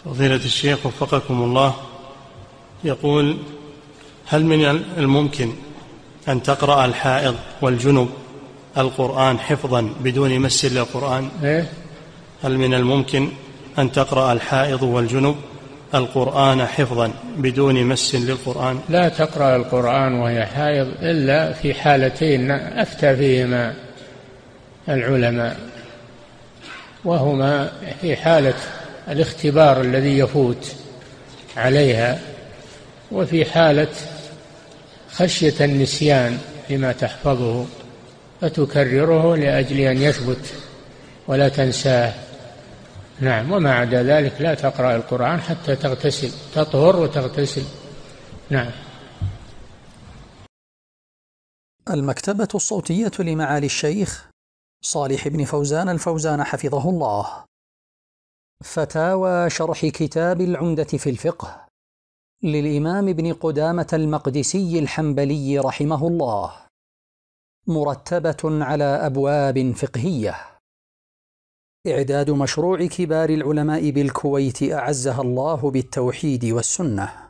فضيلة الشيخ وفقكم الله، يقول: هل من الممكن أن تقرأ الحائض والجنب القرآن حفظا بدون مس للقرآن؟ هل من الممكن أن تقرأ الحائض والجنب القرآن حفظا بدون مس للقرآن؟ لا تقرأ القرآن وهي حائض إلا في حالتين أفتى فيهما العلماء، وهما في حالة الاختبار الذي يفوت عليها، وفي حالة خشية النسيان لما تحفظه فتكرره لأجل أن يثبت ولا تنساه. نعم. وما عدا ذلك لا تقرأ القرآن حتى تغتسل، تطهر وتغتسل. نعم. المكتبة الصوتية لمعالي الشيخ صالح بن فوزان الفوزان حفظه الله. فتاوى شرح كتاب العمدة في الفقه للإمام ابن قدامة المقدسي الحنبلي رحمه الله، مرتبة على أبواب فقهية. إعداد مشروع كبار العلماء بالكويت أعزها الله بالتوحيد والسنة.